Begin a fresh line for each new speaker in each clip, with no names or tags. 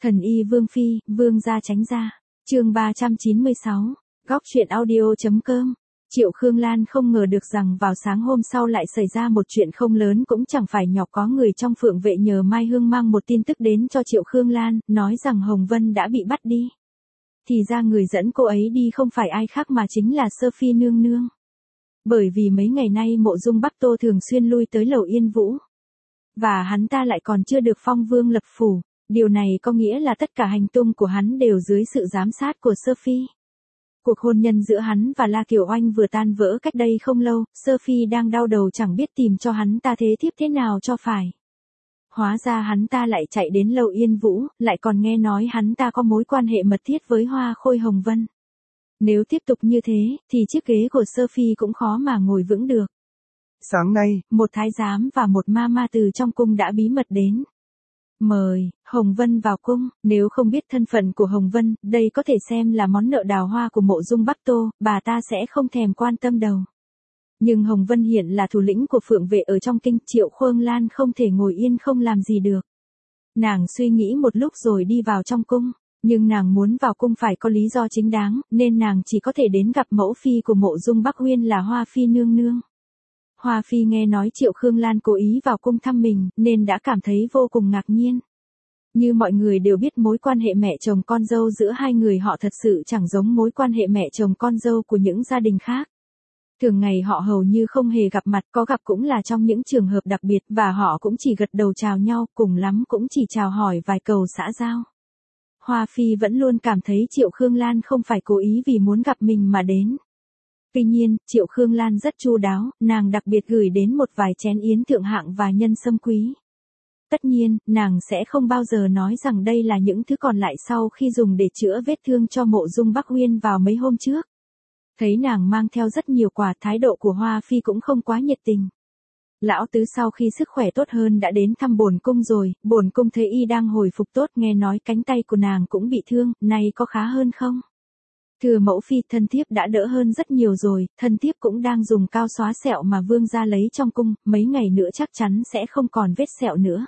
Thần y Vương Phi, Vương gia tránh ra. Chương 396. Góc truyện audio.com. Triệu Khương Lan không ngờ được rằng vào sáng hôm sau lại xảy ra một chuyện không lớn cũng chẳng phải nhỏ, có người trong Phượng Vệ nhờ Mai Hương mang một tin tức đến cho Triệu Khương Lan, nói rằng Hồng Vân đã bị bắt đi. Thì ra người dẫn cô ấy đi không phải ai khác mà chính là Sơ Phi nương nương. Bởi vì mấy ngày nay Mộ Dung Bắc Tô thường xuyên lui tới Lầu Yên Vũ. Và hắn ta lại còn chưa được phong vương lập phủ. Điều này có nghĩa là tất cả hành tung của hắn đều dưới sự giám sát của Sơ Phi. Cuộc hôn nhân giữa hắn và La Kiều Oanh vừa tan vỡ cách đây không lâu, Sơ Phi đang đau đầu chẳng biết tìm cho hắn ta thế thiếp thế nào cho phải. Hóa ra hắn ta lại chạy đến Lầu Yên Vũ, lại còn nghe nói hắn ta có mối quan hệ mật thiết với Hoa Khôi Hồng Vân. Nếu tiếp tục như thế, thì chiếc ghế của Sơ Phi cũng khó mà ngồi vững được.
Sáng nay,
một thái giám và một ma từ trong cung đã bí mật đến. Mời Hồng Vân vào cung. Nếu không biết thân phận của Hồng Vân, đây có thể xem là món nợ đào hoa của Mộ Dung Bắc Tô, bà ta sẽ không thèm quan tâm đâu. Nhưng Hồng Vân hiện là thủ lĩnh của Phượng Vệ ở trong kinh, Triệu Khương Lan không thể ngồi yên không làm gì được. Nàng suy nghĩ một lúc rồi đi vào trong cung, nhưng nàng muốn vào cung phải có lý do chính đáng, nên nàng chỉ có thể đến gặp mẫu phi của Mộ Dung Bắc Uyên là Hoa Phi nương nương. Hoa Phi nghe nói Triệu Khương Lan cố ý vào cung thăm mình, nên đã cảm thấy vô cùng ngạc nhiên. Như mọi người đều biết, mối quan hệ mẹ chồng con dâu giữa hai người họ thật sự chẳng giống mối quan hệ mẹ chồng con dâu của những gia đình khác. Thường ngày họ hầu như không hề gặp mặt, có gặp cũng là trong những trường hợp đặc biệt, và họ cũng chỉ gật đầu chào nhau, cùng lắm cũng chỉ chào hỏi vài câu xã giao. Hoa Phi vẫn luôn cảm thấy Triệu Khương Lan không phải cố ý vì muốn gặp mình mà đến. Tuy nhiên, Triệu Khương Lan rất chu đáo, nàng đặc biệt gửi đến một vài chén yến thượng hạng và nhân sâm quý. Tất nhiên, nàng sẽ không bao giờ nói rằng đây là những thứ còn lại sau khi dùng để chữa vết thương cho Mộ Dung Bắc Uyên vào mấy hôm trước. Thấy nàng mang theo rất nhiều quà, thái độ của Hoa Phi cũng không quá nhiệt tình. Lão tứ sau khi sức khỏe tốt hơn đã đến thăm bổn cung rồi, bổn cung thấy y đang hồi phục tốt, nghe nói cánh tay của nàng cũng bị thương, nay có khá hơn không? Thưa mẫu phi, thân thiếp đã đỡ hơn rất nhiều rồi, thân thiếp cũng đang dùng cao xóa sẹo mà vương gia lấy trong cung, mấy ngày nữa chắc chắn sẽ không còn vết sẹo nữa.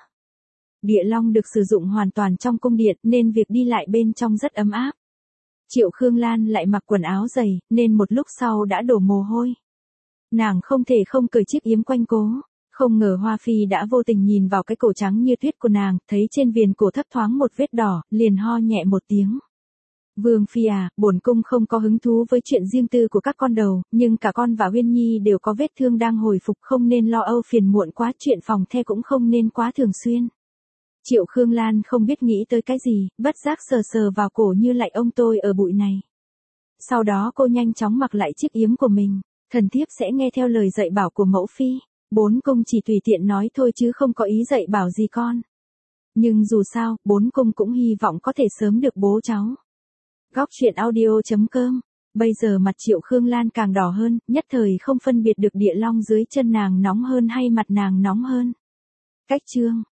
Địa long được sử dụng hoàn toàn trong cung điện, nên việc đi lại bên trong rất ấm áp. Triệu Khương Lan lại mặc quần áo dày, nên một lúc sau đã đổ mồ hôi. Nàng không thể không cởi chiếc yếm quanh cố. Không ngờ Hoa Phi đã vô tình nhìn vào cái cổ trắng như tuyết của nàng, thấy trên viền cổ thấp thoáng một vết đỏ, liền ho nhẹ một tiếng. Vương Phi à, bổn cung không có hứng thú với chuyện riêng tư của các con đầu, nhưng cả con và Uyên Nhi đều có vết thương đang hồi phục, không nên lo âu phiền muộn quá, chuyện phòng the cũng không nên quá thường xuyên. Triệu Khương Lan không biết nghĩ tới cái gì, bất giác sờ sờ vào cổ như lạy ông tôi ở bụi này. Sau đó cô nhanh chóng mặc lại chiếc yếm của mình, thần thiếp sẽ nghe theo lời dạy bảo của mẫu phi. Bốn cung chỉ tùy tiện nói thôi chứ không có ý dạy bảo gì con. Nhưng dù sao, bốn cung cũng hy vọng có thể sớm được bố cháu. Góc truyện audio.com. Bây giờ mặt Triệu Khương Lan càng đỏ hơn, nhất thời không phân biệt được địa long dưới chân nàng nóng hơn hay mặt nàng nóng hơn. Cách chương